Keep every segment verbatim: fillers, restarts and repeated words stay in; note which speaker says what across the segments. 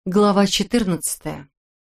Speaker 1: Глава четырнадцатая.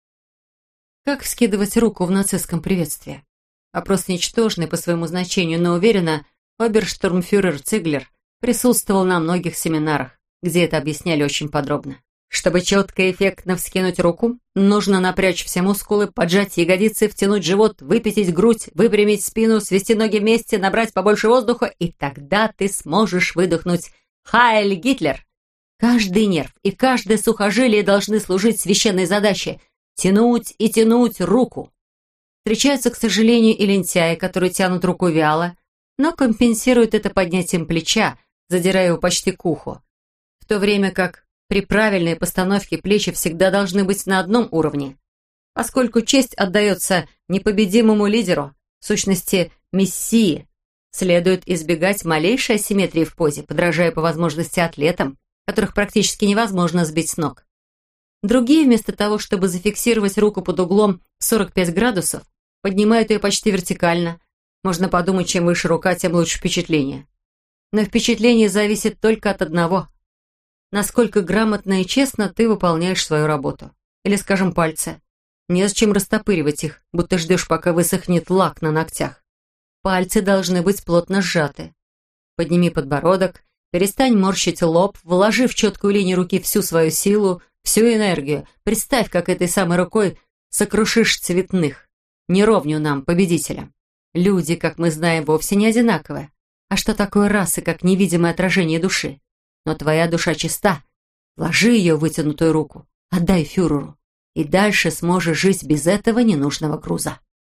Speaker 1: Как вскидывать руку в нацистском приветствии? Вопрос ничтожный по своему значению, но уверена, оберштурмфюрер Циглер присутствовал на многих семинарах, где это объясняли очень подробно. Чтобы четко и эффектно вскинуть руку, нужно напрячь все мускулы, поджать ягодицы, втянуть живот, выпятить грудь, выпрямить спину, свести ноги вместе, набрать побольше воздуха, и тогда ты сможешь выдохнуть «Хайль Гитлер!». Каждый нерв и каждое сухожилие должны служить священной задаче – тянуть и тянуть руку. Встречаются, к сожалению, и лентяи, которые тянут руку вяло, но компенсируют это поднятием плеча, задирая его почти к уху. В то время как при правильной постановке плечи всегда должны быть на одном уровне. Поскольку честь отдается непобедимому лидеру, в сущности, мессии, следует избегать малейшей асимметрии в позе, подражая по возможности атлетам, которых практически невозможно сбить с ног. Другие, вместо того, чтобы зафиксировать руку под углом в сорок пять градусов, поднимают ее почти вертикально. Можно подумать, чем выше рука, тем лучше впечатление. Но впечатление зависит только от одного. Насколько грамотно и честно ты выполняешь свою работу. Или, скажем, пальцы. Незачем растопыривать их, будто ждешь, пока высохнет лак на ногтях. Пальцы должны быть плотно сжаты. Подними подбородок, перестань морщить лоб, вложи в четкую линию руки всю свою силу, всю энергию. Представь, как этой самой рукой сокрушишь цветных. Не ровню нам, победителям. Люди, как мы знаем, вовсе не одинаковые. А что такое расы, как невидимое отражение души? Но твоя душа чиста. Вложи ее в вытянутую руку, отдай фюреру. И дальше сможешь жить без этого ненужного груза.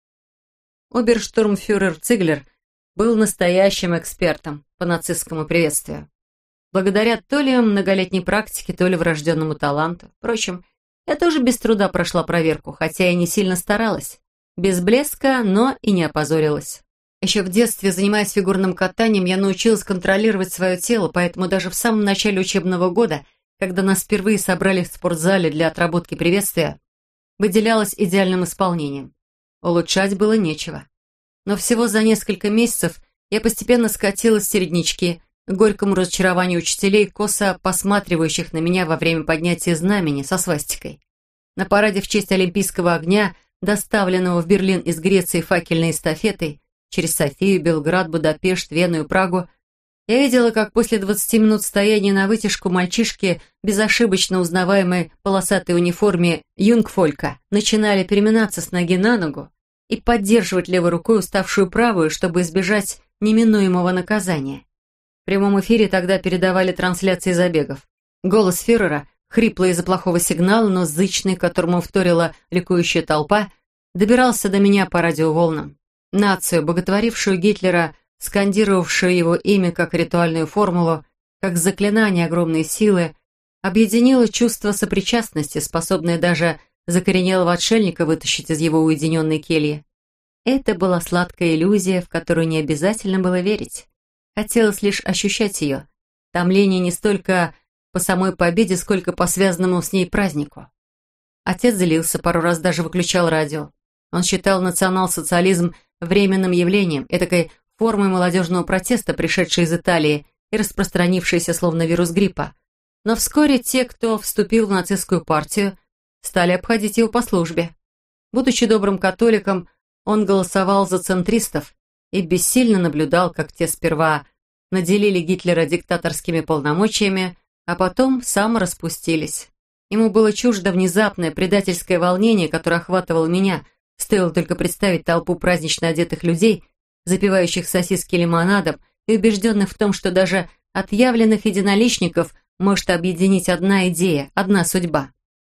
Speaker 1: Оберштурмфюрер Циглер был настоящим экспертом по нацистскому приветствию. Благодаря то ли многолетней практике, то ли врожденному таланту. Впрочем, я тоже без труда прошла проверку, хотя и не сильно старалась. Без блеска, но и не опозорилась. Еще в детстве, занимаясь фигурным катанием, я научилась контролировать свое тело, поэтому даже в самом начале учебного года, когда нас впервые собрали в спортзале для отработки приветствия, выделялась идеальным исполнением. Улучшать было нечего. Но всего за несколько месяцев я постепенно скатилась в середнячки, к горькому разочарованию учителей, косо посматривающих на меня во время поднятия знамени со свастикой. На параде в честь Олимпийского огня, доставленного в Берлин из Греции факельной эстафетой, через Софию, Белград, Будапешт, Вену и Прагу, я видела, как после двадцати минут стояния на вытяжку мальчишки, безошибочно узнаваемой полосатой униформе юнгфолька, начинали переминаться с ноги на ногу и поддерживать левой рукой уставшую правую, чтобы избежать неминуемого наказания. В прямом эфире тогда передавали трансляции забегов. Голос фюрера, хриплый из-за плохого сигнала, но зычный, которому вторила ликующая толпа, добирался до меня по радиоволнам. Нацию, боготворившую Гитлера, скандировавшую его имя как ритуальную формулу, как заклинание огромной силы, объединило чувство сопричастности, способное даже закоренелого отшельника вытащить из его уединенной кельи. Это была сладкая иллюзия, в которую не обязательно было верить. Хотелось лишь ощущать ее. Томление не столько по самой победе, сколько по связанному с ней празднику. Отец злился, пару раз даже выключал радио. Он считал национал-социализм временным явлением, этакой формой молодежного протеста, пришедшей из Италии и распространившейся словно вирус гриппа. Но вскоре те, кто вступил в нацистскую партию, стали обходить его по службе. Будучи добрым католиком, он голосовал за центристов и бессильно наблюдал, как те сперва наделили Гитлера диктаторскими полномочиями, а потом самораспустились. Ему было чуждо внезапное предательское волнение, которое охватывало меня, стоило только представить толпу празднично одетых людей, запивающих сосиски лимонадом и убежденных в том, что даже отъявленных единоличников может объединить одна идея, одна судьба.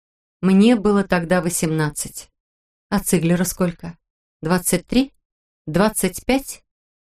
Speaker 1: Мне было тогда восемнадцать. А Циглера сколько? Двадцать три? Двадцать пять?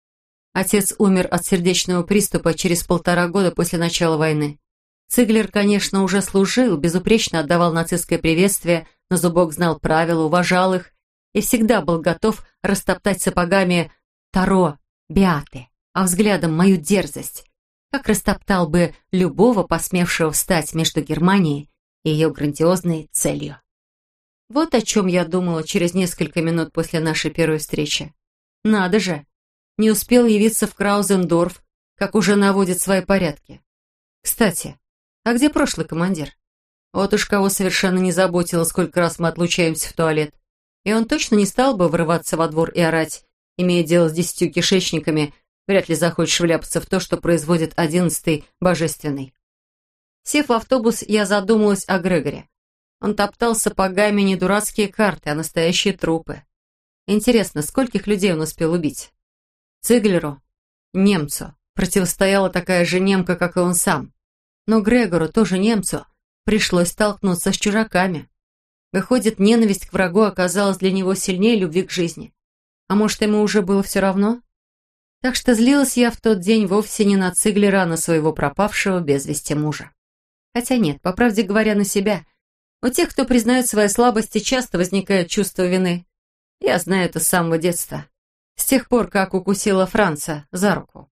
Speaker 1: Отец умер от сердечного приступа через полтора года после начала войны. Циглер, конечно, уже служил, безупречно отдавал нацистское приветствие, на зубок знал правила, уважал их и всегда был готов растоптать сапогами Таро, Беаты, а взглядом мою дерзость, как растоптал бы любого, посмевшего встать между Германией и ее грандиозной целью. Вот о чем я думала через несколько минут после нашей первой встречи. Надо же, не успел явиться в Краузендорф, как уже наводит свои порядки. Кстати, а где прошлый командир? Вот уж кого совершенно не заботило, сколько раз мы отлучаемся в туалет. И он точно не стал бы врываться во двор и орать. Имея дело с десятью кишечниками, вряд ли захочешь вляпаться в то, что производит одиннадцатый божественный. Сев в автобус, я задумалась о Грегоре. Он топтал сапогами не дурацкие карты, а настоящие трупы. Интересно, скольких людей он успел убить? Циглеру, немцу, противостояла такая же немка, как и он сам. Но Грегору, тоже немцу, пришлось столкнуться с чужаками. Выходит, ненависть к врагу оказалась для него сильнее любви к жизни. А может, ему уже было все равно? Так что злилась я в тот день вовсе не на Циглера, а на своего пропавшего без вести мужа. Хотя нет, по правде говоря, на себя. У тех, кто признает свои слабости, часто возникает чувство вины. Я знаю это с самого детства. С тех пор, как укусила Франца за руку.